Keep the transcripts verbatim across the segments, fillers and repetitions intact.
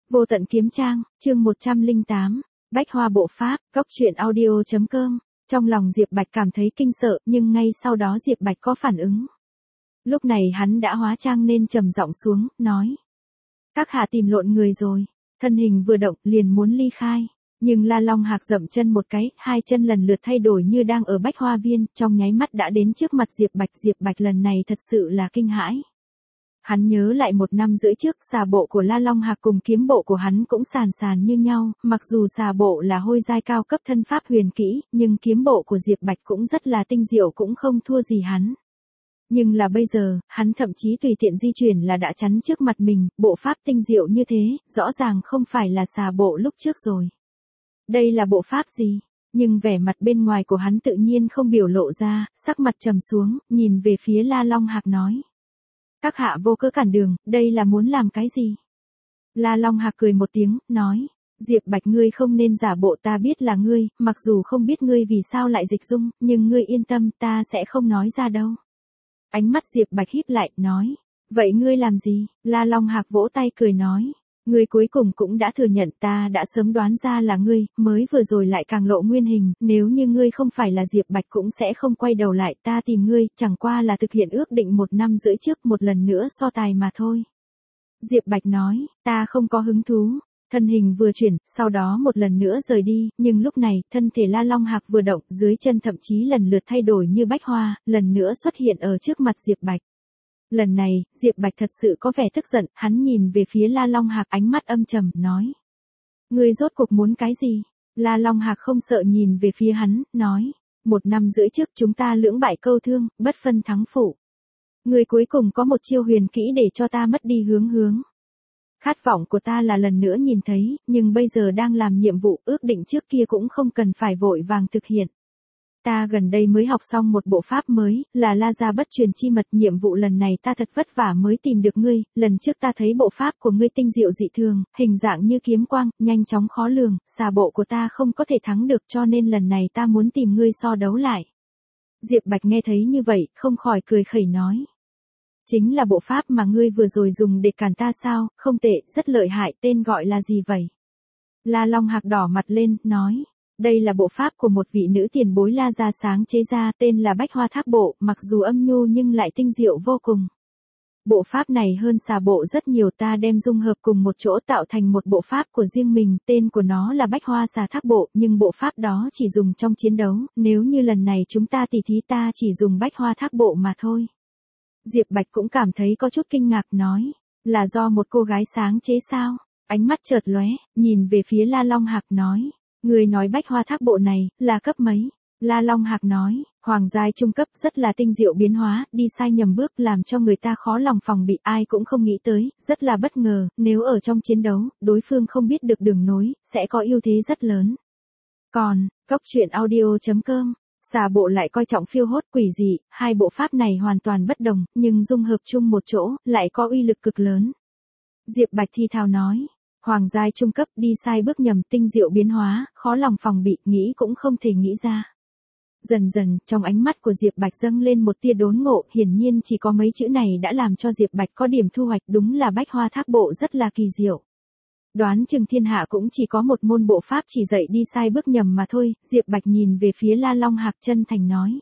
Vô tận kiếm trang, chương một trăm lẻ tám, Bách Hoa bộ pháp, góc truyện audio.com. Trong lòng Diệp Bạch cảm thấy kinh sợ, nhưng ngay sau đó Diệp Bạch có phản ứng. Lúc này hắn đã hóa trang nên trầm giọng xuống, nói. Các hạ tìm lộn người rồi. Thân hình vừa động, liền muốn ly khai. Nhưng La Long Hạc dậm chân một cái, hai chân lần lượt thay đổi như đang ở Bách Hoa Viên, trong nháy mắt đã đến trước mặt Diệp Bạch. Diệp Bạch lần này thật sự là kinh hãi. Hắn nhớ lại một năm rưỡi trước, xà bộ của La Long Hạc cùng kiếm bộ của hắn cũng sàn sàn như nhau, mặc dù xà bộ là hôi giai cao cấp thân pháp huyền kỹ, nhưng kiếm bộ của Diệp Bạch cũng rất là tinh diệu, cũng không thua gì hắn. Nhưng là bây giờ, hắn thậm chí tùy tiện di chuyển là đã chắn trước mặt mình, bộ pháp tinh diệu như thế, rõ ràng không phải là xà bộ lúc trước rồi. Đây là bộ pháp gì? Nhưng vẻ mặt bên ngoài của hắn tự nhiên không biểu lộ ra, sắc mặt trầm xuống, nhìn về phía La Long Hạc nói. Các hạ vô cớ cản đường, đây là muốn làm cái gì? La Long Hạc cười một tiếng, nói. Diệp Bạch ngươi không nên giả bộ, ta biết là ngươi, mặc dù không biết ngươi vì sao lại dịch dung, nhưng ngươi yên tâm, ta sẽ không nói ra đâu. Ánh mắt Diệp Bạch híp lại, nói. Vậy ngươi làm gì? La Long Hạc vỗ tay cười nói. Ngươi cuối cùng cũng đã thừa nhận, ta đã sớm đoán ra là ngươi, mới vừa rồi lại càng lộ nguyên hình, nếu như ngươi không phải là Diệp Bạch cũng sẽ không quay đầu lại, ta tìm ngươi, chẳng qua là thực hiện ước định một năm rưỡi trước một lần nữa so tài mà thôi. Diệp Bạch nói, ta không có hứng thú. Thân hình vừa chuyển, sau đó một lần nữa rời đi, nhưng lúc này, thân thể La Long Hạc vừa động, dưới chân thậm chí lần lượt thay đổi như bách hoa, lần nữa xuất hiện ở trước mặt Diệp Bạch. Lần này, Diệp Bạch thật sự có vẻ tức giận, hắn nhìn về phía La Long Hạc ánh mắt âm trầm, nói. Ngươi rốt cuộc muốn cái gì? La Long Hạc không sợ nhìn về phía hắn, nói. Một năm rưỡi trước chúng ta lưỡng bại câu thương, bất phân thắng phụ. Ngươi cuối cùng có một chiêu huyền kỹ để cho ta mất đi hướng hướng. Khát vọng của ta là lần nữa nhìn thấy, nhưng bây giờ đang làm nhiệm vụ, ước định trước kia cũng không cần phải vội vàng thực hiện. Ta gần đây mới học xong một bộ pháp mới, là La Gia bất truyền chi mật, nhiệm vụ lần này ta thật vất vả mới tìm được ngươi, lần trước ta thấy bộ pháp của ngươi tinh diệu dị thường, hình dạng như kiếm quang, nhanh chóng khó lường, xà bộ của ta không có thể thắng được, cho nên lần này ta muốn tìm ngươi so đấu lại. Diệp Bạch nghe thấy như vậy, không khỏi cười khẩy nói. Chính là bộ pháp mà ngươi vừa rồi dùng để cản ta sao, không tệ, rất lợi hại, tên gọi là gì vậy? La Long Hạc đỏ mặt lên, nói. Đây là bộ pháp của một vị nữ tiền bối La Gia sáng chế ra, tên là Bách Hoa Thác Bộ, mặc dù âm nhu nhưng lại tinh diệu vô cùng. Bộ pháp này hơn xà bộ rất nhiều, ta đem dung hợp cùng một chỗ tạo thành một bộ pháp của riêng mình, tên của nó là Bách Hoa Xà Thác Bộ, nhưng bộ pháp đó chỉ dùng trong chiến đấu, nếu như lần này chúng ta tỉ thí ta chỉ dùng Bách Hoa Thác Bộ mà thôi. Diệp Bạch cũng cảm thấy có chút kinh ngạc, nói, là do một cô gái sáng chế sao? Ánh mắt chợt lóe, nhìn về phía La Long Hạc nói. Người nói Bách Hoa Thác Bộ này, là cấp mấy? La Long Hạc nói, hoàng giai trung cấp, rất là tinh diệu biến hóa, đi sai nhầm bước làm cho người ta khó lòng phòng bị, ai cũng không nghĩ tới, rất là bất ngờ, nếu ở trong chiến đấu, đối phương không biết được đường nối, sẽ có ưu thế rất lớn. Còn, góc truyện audio.com, xà bộ lại coi trọng phiêu hốt quỷ dị, hai bộ pháp này hoàn toàn bất đồng, nhưng dung hợp chung một chỗ, lại có uy lực cực lớn. Diệp Bạch thi thào nói. Hoàng giai trung cấp, đi sai bước nhầm, tinh diệu biến hóa, khó lòng phòng bị, nghĩ cũng không thể nghĩ ra. Dần dần, trong ánh mắt của Diệp Bạch dâng lên một tia đốn ngộ, hiển nhiên chỉ có mấy chữ này đã làm cho Diệp Bạch có điểm thu hoạch, đúng là Bách Hoa Thác Bộ rất là kỳ diệu. Đoán chừng thiên hạ cũng chỉ có một môn bộ pháp chỉ dạy đi sai bước nhầm mà thôi, Diệp Bạch nhìn về phía La Long Hạc chân thành nói.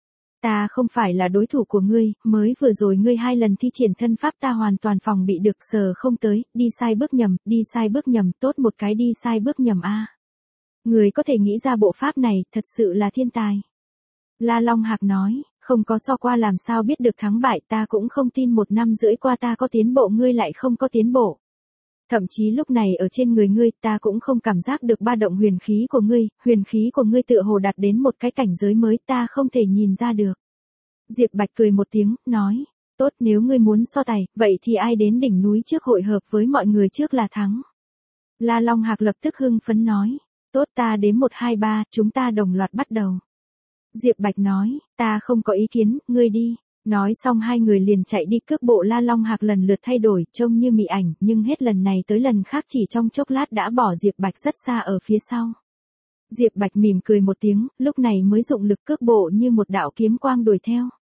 Ta không phải là đối thủ của ngươi, mới vừa rồi ngươi hai lần thi triển thân pháp ta hoàn toàn phòng bị được, sờ không tới, đi sai bước nhầm, đi sai bước nhầm, tốt một cái đi sai bước nhầm a. Ngươi có thể nghĩ ra bộ pháp này, thật sự là thiên tài. La Long Hạc nói, không có so qua làm sao biết được thắng bại, ta cũng không tin một năm rưỡi qua ta có tiến bộ ngươi lại không có tiến bộ. Thậm chí lúc này ở trên người ngươi ta cũng không cảm giác được ba động huyền khí của ngươi, huyền khí của ngươi tựa hồ đạt đến một cái cảnh giới mới ta không thể nhìn ra được. Diệp Bạch cười một tiếng, nói, tốt nếu ngươi muốn so tài, vậy thì ai đến đỉnh núi trước hội hợp với mọi người trước là thắng. La Long Hạc lập tức hưng phấn nói, tốt ta đếm một hai ba, chúng ta đồng loạt bắt đầu. Diệp Bạch nói, ta không có ý kiến, ngươi đi. Nói xong hai người liền chạy đi, cước bộ La Long Hạc lần lượt thay đổi, trông như mị ảnh, nhưng hết lần này tới lần khác chỉ trong chốc lát đã bỏ Diệp Bạch rất xa ở phía sau. Diệp Bạch mỉm cười một tiếng, lúc này mới dụng lực cước bộ như một đạo kiếm quang đuổi theo.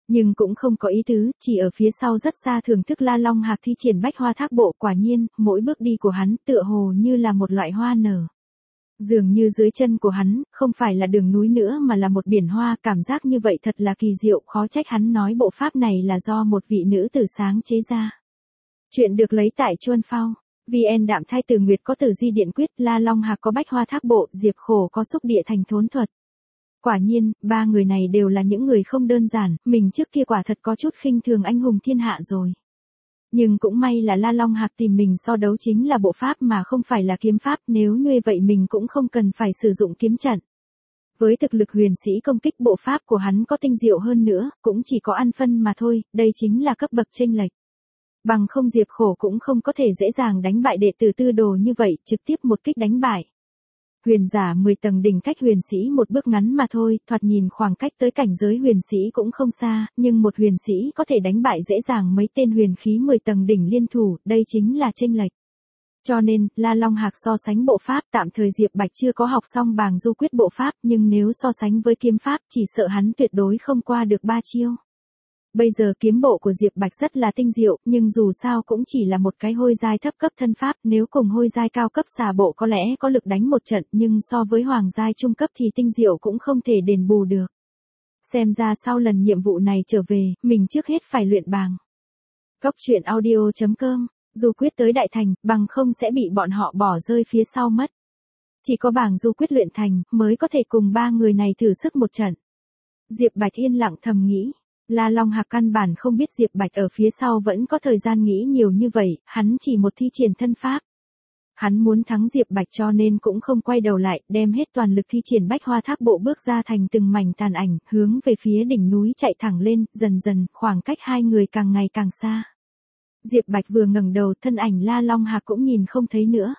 Nhưng cũng không có ý tứ, chỉ ở phía sau rất xa thưởng thức La Long Hạc thi triển bách hoa thác bộ. Quả nhiên, mỗi bước đi của hắn tựa hồ như là một loại hoa nở. Dường như dưới chân của hắn, không phải là đường núi nữa mà là một biển hoa, cảm giác như vậy thật là kỳ diệu, khó trách hắn nói bộ pháp này là do một vị nữ tử sáng chế ra. Chuyện được lấy tại Chuân Phao. vê en Đạm Thai Từ Nguyệt có Tử Di Điện Quyết, La Long Hạc có bách hoa thác bộ, Diệp Khổ có xúc địa thành thốn thuật. Quả nhiên, ba người này đều là những người không đơn giản, mình trước kia quả thật có chút khinh thường anh hùng thiên hạ rồi. Nhưng cũng may là La Long Hạc tìm mình so đấu chính là bộ pháp mà không phải là kiếm pháp, nếu như vậy mình cũng không cần phải sử dụng kiếm trận. Với thực lực huyền sĩ công kích, bộ pháp của hắn có tinh diệu hơn nữa, cũng chỉ có ăn phân mà thôi, đây chính là cấp bậc chênh lệch. Bằng không Diệp Khổ cũng không có thể dễ dàng đánh bại đệ tử Tư Đồ như vậy, trực tiếp một kích đánh bại. Huyền giả mười tầng đỉnh cách huyền sĩ một bước ngắn mà thôi, thoạt nhìn khoảng cách tới cảnh giới huyền sĩ cũng không xa, nhưng một huyền sĩ có thể đánh bại dễ dàng mấy tên huyền khí mười tầng đỉnh liên thủ, đây chính là chênh lệch. Cho nên, La Long Hạc so sánh bộ pháp, tạm thời Diệp Bạch chưa có học xong Bàng Du Quyết bộ pháp, nhưng nếu so sánh với kiếm pháp, chỉ sợ hắn tuyệt đối không qua được ba chiêu. Bây giờ kiếm bộ của Diệp Bạch rất là tinh diệu, nhưng dù sao cũng chỉ là một cái hôi giai thấp cấp thân pháp, nếu cùng hôi giai cao cấp xà bộ có lẽ có lực đánh một trận, nhưng so với hoàng giai trung cấp thì tinh diệu cũng không thể đền bù được. Xem ra sau lần nhiệm vụ này trở về, mình trước hết phải luyện bàng. Góc truyện audio chấm com, Du Quyết tới đại thành, bằng không sẽ bị bọn họ bỏ rơi phía sau mất. Chỉ có Bàng Du Quyết luyện thành, mới có thể cùng ba người này thử sức một trận. Diệp Bạch yên lặng thầm nghĩ. La Long Hạc căn bản không biết Diệp Bạch ở phía sau vẫn có thời gian nghĩ nhiều như vậy, hắn chỉ một thi triển thân pháp. Hắn muốn thắng Diệp Bạch cho nên cũng không quay đầu lại, đem hết toàn lực thi triển bách hoa thác bộ bước ra thành từng mảnh tàn ảnh, hướng về phía đỉnh núi chạy thẳng lên, dần dần, khoảng cách hai người càng ngày càng xa. Diệp Bạch vừa ngẩng đầu, thân ảnh La Long Hạc cũng nhìn không thấy nữa.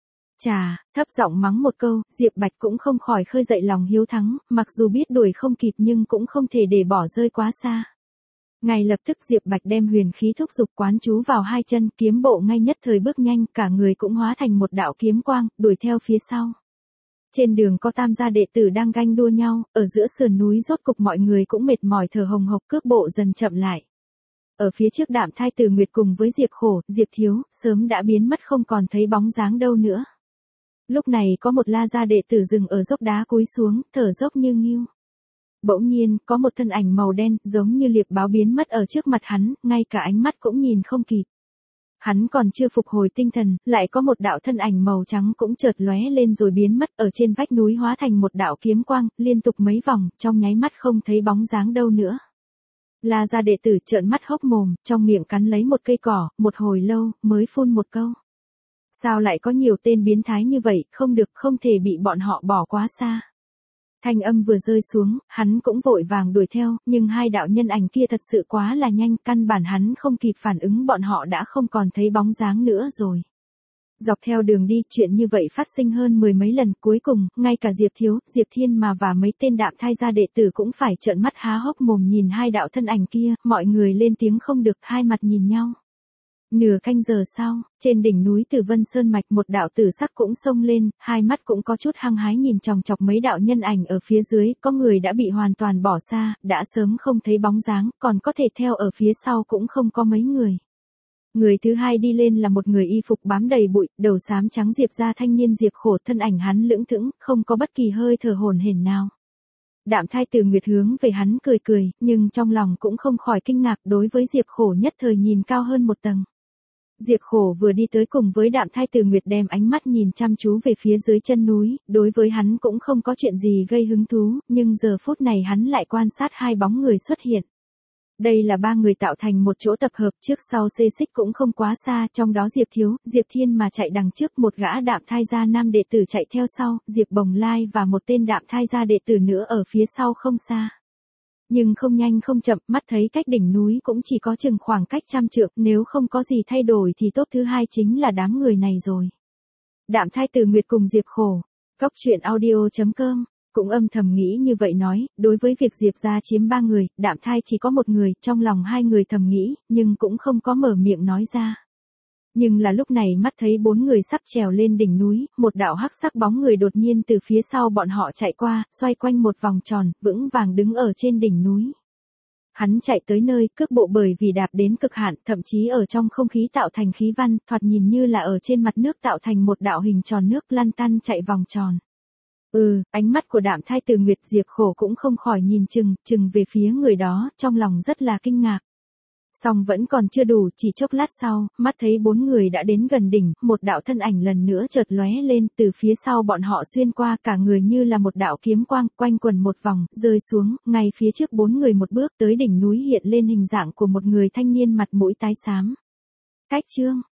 Chà, thấp giọng mắng một câu, Diệp Bạch cũng không khỏi khơi dậy lòng hiếu thắng, mặc dù biết đuổi không kịp nhưng cũng không thể để bỏ rơi quá xa. Ngay lập tức Diệp Bạch đem huyền khí thúc dục quán chú vào hai chân, kiếm bộ ngay nhất thời bước nhanh, cả người cũng hóa thành một đạo kiếm quang, đuổi theo phía sau. Trên đường có tam gia đệ tử đang ganh đua nhau, ở giữa sườn núi rốt cục mọi người cũng mệt mỏi thở hồng hộc, cước bộ dần chậm lại. Ở phía trước Đạm Thai Từ Nguyệt cùng với Diệp Khổ, Diệp Thiếu, sớm đã biến mất không còn thấy bóng dáng đâu nữa. Lúc này có một La gia đệ tử dừng ở dốc đá cúi xuống, thở dốc như nghiêu. Bỗng nhiên, có một thân ảnh màu đen, giống như liệp báo biến mất ở trước mặt hắn, ngay cả ánh mắt cũng nhìn không kịp. Hắn còn chưa phục hồi tinh thần, lại có một đạo thân ảnh màu trắng cũng chợt lóe lên rồi biến mất ở trên vách núi hóa thành một đạo kiếm quang, liên tục mấy vòng, trong nháy mắt không thấy bóng dáng đâu nữa. La gia đệ tử trợn mắt hốc mồm, trong miệng cắn lấy một cây cỏ, một hồi lâu, mới phun một câu. Sao lại có nhiều tên biến thái như vậy, không được, không thể bị bọn họ bỏ quá xa. Thanh âm vừa rơi xuống, hắn cũng vội vàng đuổi theo, nhưng hai đạo nhân ảnh kia thật sự quá là nhanh, căn bản hắn không kịp phản ứng bọn họ đã không còn thấy bóng dáng nữa rồi. Dọc theo đường đi, chuyện như vậy phát sinh hơn mười mấy lần, cuối cùng, ngay cả Diệp Thiếu, Diệp Thiên mà và mấy tên Đạm Thai gia đệ tử cũng phải trợn mắt há hốc mồm nhìn hai đạo thân ảnh kia, mọi người lên tiếng không được, hai mặt nhìn nhau. Nửa canh giờ sau, trên đỉnh núi Tử Vân Sơn Mạch một đạo tử sắc cũng xông lên, hai mắt cũng có chút hăng hái nhìn chòng chọc mấy đạo nhân ảnh ở phía dưới, có người đã bị hoàn toàn bỏ xa, đã sớm không thấy bóng dáng, còn có thể theo ở phía sau cũng không có mấy người. Người thứ hai đi lên là một người y phục bám đầy bụi, đầu xám trắng Diệp gia thanh niên Diệp Khổ, thân ảnh hắn lững thững, không có bất kỳ hơi thở hổn hển nào. Đạm Thai Từ Nguyệt hướng về hắn cười cười, nhưng trong lòng cũng không khỏi kinh ngạc, đối với Diệp Khổ nhất thời nhìn cao hơn một tầng. Diệp Khổ vừa đi tới cùng với Đạm Thai Từ Nguyệt đem ánh mắt nhìn chăm chú về phía dưới chân núi, đối với hắn cũng không có chuyện gì gây hứng thú, nhưng giờ phút này hắn lại quan sát hai bóng người xuất hiện. Đây là ba người tạo thành một chỗ tập hợp, trước sau xê xích cũng không quá xa, trong đó Diệp Thiếu, Diệp Thiên mà chạy đằng trước, một gã Đạm Thai gia nam đệ tử chạy theo sau, Diệp Bồng Lai và một tên Đạm Thai gia đệ tử nữa ở phía sau không xa. Nhưng không nhanh không chậm, mắt thấy cách đỉnh núi cũng chỉ có chừng khoảng cách trăm trượng, nếu không có gì thay đổi thì top thứ hai chính là đám người này rồi. Đạm Thai Từ Nguyệt cùng Diệp Khổ. Góc truyện audio chấm com. Cũng âm thầm nghĩ như vậy nói, đối với việc Diệp gia chiếm ba người, Đạm Thai chỉ có một người, trong lòng hai người thầm nghĩ, nhưng cũng không có mở miệng nói ra. Nhưng là lúc này mắt thấy bốn người sắp trèo lên đỉnh núi, một đạo hắc sắc bóng người đột nhiên từ phía sau bọn họ chạy qua, xoay quanh một vòng tròn, vững vàng đứng ở trên đỉnh núi. Hắn chạy tới nơi, cước bộ bởi vì đạp đến cực hạn, thậm chí ở trong không khí tạo thành khí văn, thoạt nhìn như là ở trên mặt nước tạo thành một đạo hình tròn nước lăn tăn chạy vòng tròn. Ừ, ánh mắt của Đạm Thai Từ Nguyệt Diệp Khổ cũng không khỏi nhìn chừng, chừng về phía người đó, trong lòng rất là kinh ngạc. Song vẫn còn chưa đủ, chỉ chốc lát sau, mắt thấy bốn người đã đến gần đỉnh, một đạo thân ảnh lần nữa chợt lóe lên, từ phía sau bọn họ xuyên qua, cả người như là một đạo kiếm quang, quanh quần một vòng, rơi xuống, ngay phía trước bốn người một bước tới đỉnh núi hiện lên hình dạng của một người thanh niên mặt mũi tái xám. Cách Chương